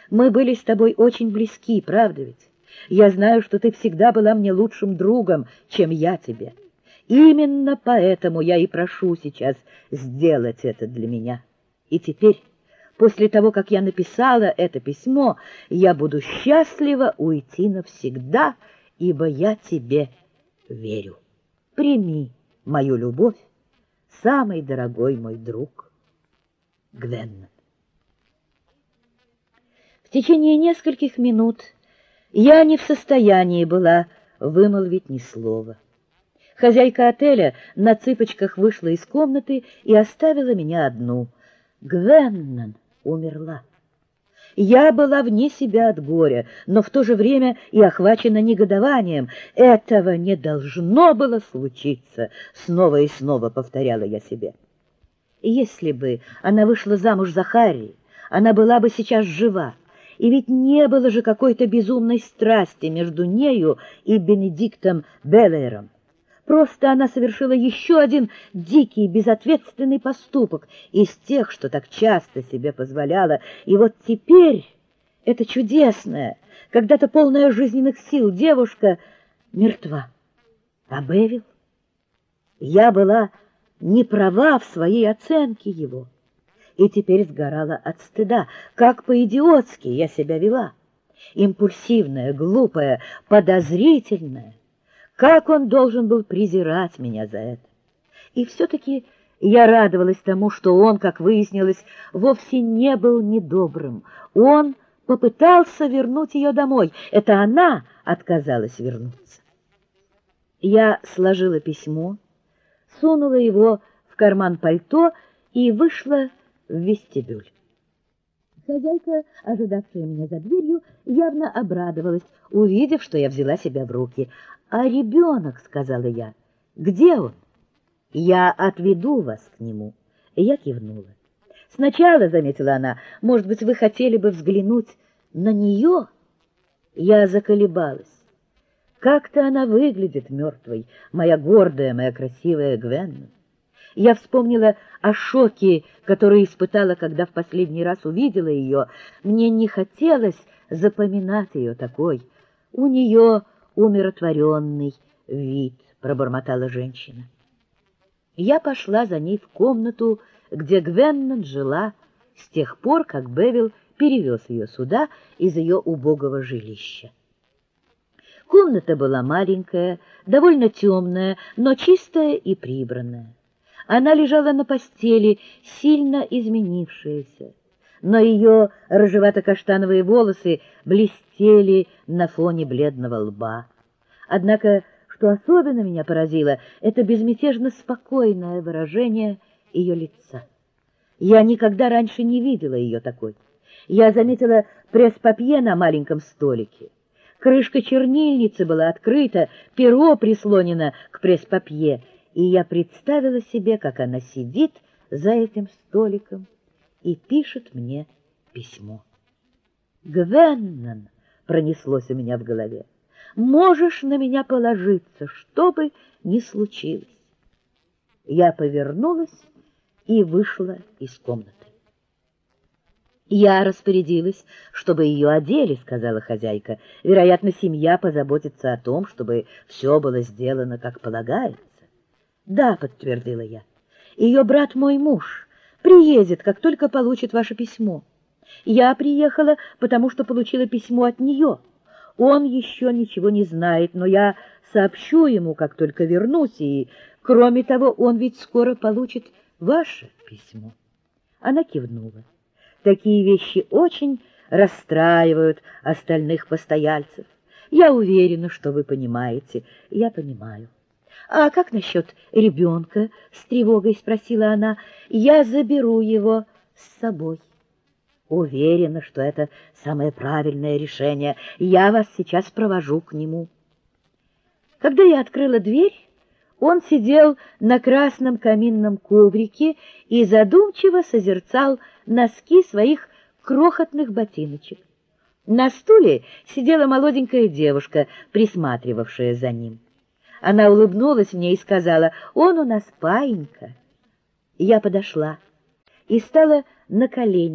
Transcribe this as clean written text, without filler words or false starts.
Мы были с тобой очень близки, правда ведь? Я знаю, что ты всегда была мне лучшим другом, чем я тебе. Именно поэтому я и прошу сейчас сделать это для меня. И теперь, после того, как я написала это письмо, я буду счастлива уйти навсегда, ибо я тебе верю. Прими мою любовь, самый дорогой мой друг, Гвенна. В течение нескольких минут я не в состоянии была вымолвить ни слова. Хозяйка отеля на цыпочках вышла из комнаты и оставила меня одну. Гвенна умерла. Я была вне себя от горя, но в то же время и охвачена негодованием. Этого не должно было случиться, снова и снова повторяла я себе. Если бы она вышла замуж за Харри, она была бы сейчас жива. И ведь не было же какой-то безумной страсти между нею и Бенедиктом Беллейром. Просто она совершила еще один дикий, безответственный поступок из тех, что так часто себе позволяла. И вот теперь эта чудесная, когда-то полная жизненных сил девушка мертва. А Бевил? Я была не права в своей оценке его. И теперь сгорала от стыда. Как по-идиотски я себя вела. Импульсивная, глупая, подозрительная. Как он должен был презирать меня за это? И все-таки я радовалась тому, что он, как выяснилось, вовсе не был недобрым. Он попытался вернуть ее домой. Это она отказалась вернуться. Я сложила письмо, сунула его в карман пальто и вышла в вестибюль. Хозяйка, ожидавшая меня за дверью, явно обрадовалась, увидев, что я взяла себя в руки. «А ребенок, — сказала я, — где он? Я отведу вас к нему». И я кивнула. «Сначала, — заметила она, — может быть, вы хотели бы взглянуть на нее?» Я заколебалась. Как-то она выглядит мертвой, моя гордая, моя красивая Гвенна. Я вспомнила о шоке, который испытала, когда в последний раз увидела ее. Мне не хотелось запоминать ее такой. У нее умиротворенный вид, пробормотала женщина. Я пошла за ней в комнату, где Гвенна жила с тех пор, как Бевил перевез ее сюда из ее убогого жилища. Комната была маленькая, довольно темная, но чистая и прибранная. Она лежала на постели, сильно изменившаяся, но ее рыжевато-каштановые волосы блестели на фоне бледного лба. Однако, что особенно меня поразило, это безмятежно спокойное выражение ее лица. Я никогда раньше не видела ее такой. Я заметила пресс-папье на маленьком столике. Крышка чернильницы была открыта, перо прислонено к пресс-папье, и я представила себе, как она сидит за этим столиком и пишет мне письмо. «Гвеннан», — пронеслось у меня в голове, — «можешь на меня положиться, что бы ни случилось». Я повернулась и вышла из комнаты. «Я распорядилась, чтобы ее одели», — сказала хозяйка. «Вероятно, семья позаботится о том, чтобы все было сделано как полагается». «Да», — подтвердила я, — «ее брат мой муж приедет, как только получит ваше письмо. Я приехала, потому что получила письмо от нее. Он еще ничего не знает, но я сообщу ему, как только вернусь, и, кроме того, он ведь скоро получит ваше письмо». Она кивнула. Такие вещи очень расстраивают остальных постояльцев. Я уверена, что вы понимаете. Я понимаю. «А как насчет ребенка?» — с тревогой спросила она. «Я заберу его с собой». «Уверена, что это самое правильное решение. Я вас сейчас провожу к нему». Когда я открыла дверь, он сидел на красном каминном коврике и задумчиво созерцал носки своих крохотных ботиночек. На стуле сидела молоденькая девушка, присматривавшая за ним. Она улыбнулась мне и сказала: «Он у нас паинька». Я подошла и стала на колени